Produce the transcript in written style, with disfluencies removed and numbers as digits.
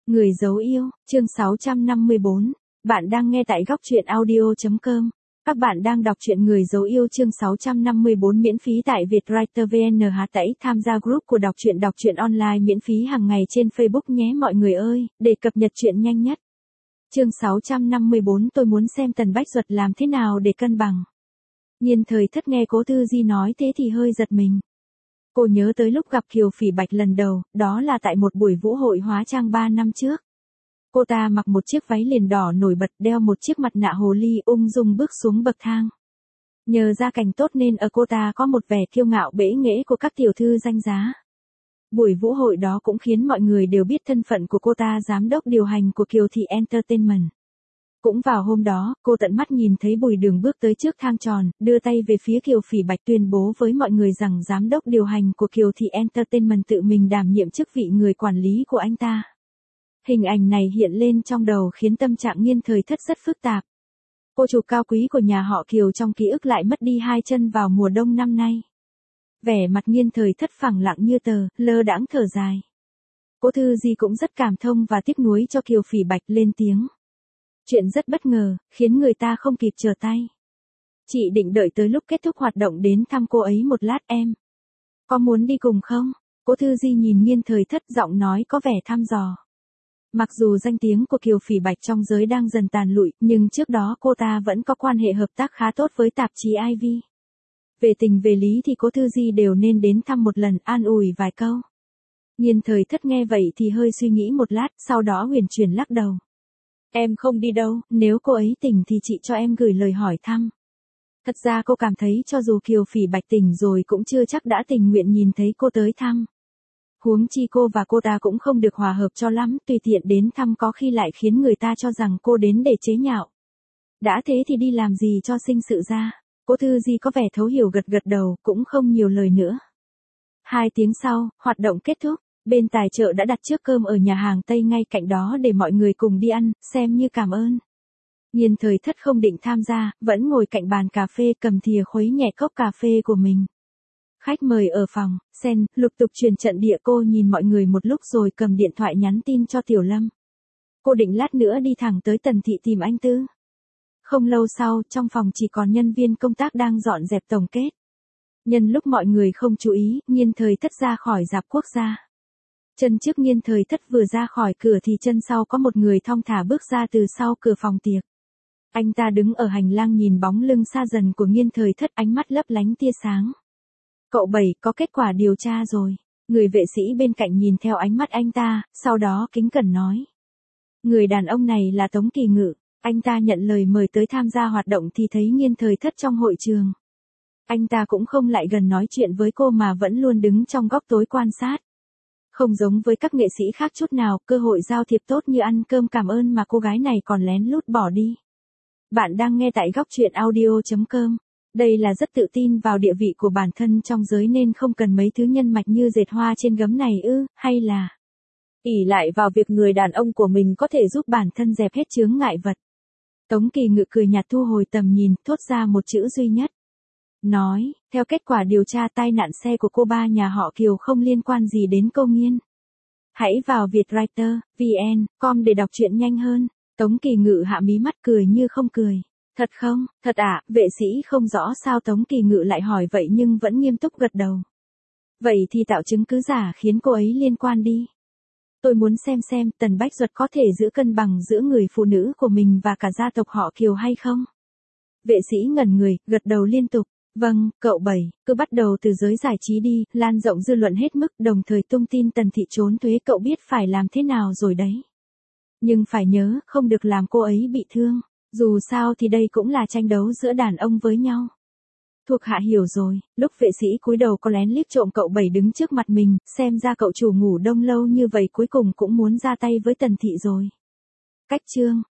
Người dấu yêu, chương 654. Bạn đang nghe tại góc truyện audio.com. Các bạn đang đọc truyện Người dấu yêu chương 654 miễn phí tại Vietwriter VN. Hãy tham gia group của đọc truyện online miễn phí hàng ngày trên Facebook nhé mọi người ơi, để cập nhật truyện nhanh nhất. Chương 654 tôi muốn xem Tần Bách Duật làm thế nào để cân bằng. Nhiên Thời Thất nghe Cố Thư Di nói thế thì hơi giật mình. Cô nhớ tới lúc gặp Kiều Phỉ Bạch lần đầu, đó là tại một buổi vũ hội hóa trang 3 năm trước. Cô ta mặc một chiếc váy liền đỏ nổi bật, đeo một chiếc mặt nạ hồ ly, ung dung bước xuống bậc thang. Nhờ gia cảnh tốt nên ở cô ta có một vẻ kiêu ngạo bẽ nghễ của các tiểu thư danh giá. Buổi vũ hội đó cũng khiến mọi người đều biết thân phận của cô ta, giám đốc điều hành của Kiều Thị Entertainment. Cũng vào hôm đó, cô tận mắt nhìn thấy Bùi Đường bước tới trước thang tròn, đưa tay về phía Kiều Phỉ Bạch tuyên bố với mọi người rằng giám đốc điều hành của Kiều Thị Entertainment tự mình đảm nhiệm chức vị người quản lý của anh ta. Hình ảnh này hiện lên trong đầu khiến tâm trạng Nhiên Thời Thất rất phức tạp. Cô chủ cao quý của nhà họ Kiều trong ký ức lại mất đi hai chân vào mùa đông năm nay. Vẻ mặt Nhiên Thời Thất phẳng lặng như tờ, lơ đãng thở dài. Cố Thư Di cũng rất cảm thông và tiếc nuối cho Kiều Phỉ Bạch, lên tiếng. Chuyện rất bất ngờ, khiến người ta không kịp trở tay. Chị định đợi tới lúc kết thúc hoạt động đến thăm cô ấy một lát em. Có muốn đi cùng không? Cố Thư Di nhìn Nhiên Thời Thất, giọng nói có vẻ thăm dò. Mặc dù danh tiếng của Kiều Phỉ Bạch trong giới đang dần tàn lụi, nhưng trước đó cô ta vẫn có quan hệ hợp tác khá tốt với tạp chí Ivy. Về tình về lý thì Cố Thư Di đều nên đến thăm một lần, an ủi vài câu. Nhiên Thời Thất nghe vậy thì hơi suy nghĩ một lát, sau đó huyền chuyển lắc đầu. Em không đi đâu, nếu cô ấy tỉnh thì chị cho em gửi lời hỏi thăm. Thật ra cô cảm thấy cho dù Kiều Phỉ Bạch tỉnh rồi cũng chưa chắc đã tình nguyện nhìn thấy cô tới thăm. Huống chi cô và cô ta cũng không được hòa hợp cho lắm, tùy tiện đến thăm có khi lại khiến người ta cho rằng cô đến để chế nhạo. Đã thế thì đi làm gì cho sinh sự ra. Cố Thư Di có vẻ thấu hiểu, gật gật đầu, cũng không nhiều lời nữa. 2 tiếng sau, hoạt động kết thúc. Bên tài trợ đã đặt trước cơm ở nhà hàng Tây ngay cạnh đó để mọi người cùng đi ăn, xem như cảm ơn. Nhiên Thời Thất không định tham gia, vẫn ngồi cạnh bàn cà phê cầm thìa khuấy nhẹ cốc cà phê của mình. Khách mời ở phòng, Sen, lục tục truyền trận địa. Cô nhìn mọi người một lúc rồi cầm điện thoại nhắn tin cho Tiểu Lâm. Cô định lát nữa đi thẳng tới Tần Thị tìm anh Tư. Không lâu sau, trong phòng chỉ còn nhân viên công tác đang dọn dẹp tổng kết. Nhân lúc mọi người không chú ý, Nhiên Thời Thất ra khỏi Dạp Quốc gia. Chân trước Nhiên Thời Thất vừa ra khỏi cửa thì chân sau có một người thong thả bước ra từ sau cửa phòng tiệc. Anh ta đứng ở hành lang nhìn bóng lưng xa dần của Nhiên Thời Thất, ánh mắt lấp lánh tia sáng. Cậu Bảy, có kết quả điều tra rồi. Người vệ sĩ bên cạnh nhìn theo ánh mắt anh ta, sau đó kính cẩn nói. Người đàn ông này là Tống Kỳ Ngự. Anh ta nhận lời mời tới tham gia hoạt động thì thấy Nhiên Thời Thất trong hội trường. Anh ta cũng không lại gần nói chuyện với cô mà vẫn luôn đứng trong góc tối quan sát. Không giống với các nghệ sĩ khác chút nào, cơ hội giao thiệp tốt như ăn cơm cảm ơn mà cô gái này còn lén lút bỏ đi. Bạn đang nghe tại góc truyện audio.com. Đây là rất tự tin vào địa vị của bản thân trong giới nên không cần mấy thứ nhân mạch như dệt hoa trên gấm này ư, hay là ỷ lại vào việc người đàn ông của mình có thể giúp bản thân dẹp hết chướng ngại vật. Tống Kỳ Ngự cười nhạt thu hồi tầm nhìn, thốt ra một chữ duy nhất. Nói, theo kết quả điều tra tai nạn xe của cô ba nhà họ Kiều không liên quan gì đến cô Nghiên. Hãy vào Vietwriter, VN.com để đọc truyện nhanh hơn. Tống Kỳ Ngự hạ mí mắt cười như không cười. Thật không, thật ạ, vệ sĩ không rõ sao Tống Kỳ Ngự lại hỏi vậy nhưng vẫn nghiêm túc gật đầu. Vậy thì tạo chứng cứ giả khiến cô ấy liên quan đi. Tôi muốn xem Tần Bách Duật có thể giữ cân bằng giữa người phụ nữ của mình và cả gia tộc họ Kiều hay không. Vệ sĩ ngẩn người, gật đầu liên tục. Vâng, cậu Bảy, cứ bắt đầu từ giới giải trí đi, lan rộng dư luận hết mức, đồng thời tung tin Tần Thị trốn thuế, cậu biết phải làm thế nào rồi đấy. Nhưng phải nhớ, không được làm cô ấy bị thương, dù sao thì đây cũng là tranh đấu giữa đàn ông với nhau. Thuộc hạ hiểu rồi. Lúc vệ sĩ cúi đầu có lén liếc trộm cậu Bảy đứng trước mặt mình, xem ra cậu chủ ngủ đông lâu như vậy cuối cùng cũng muốn ra tay với Tần Thị rồi. Cách chương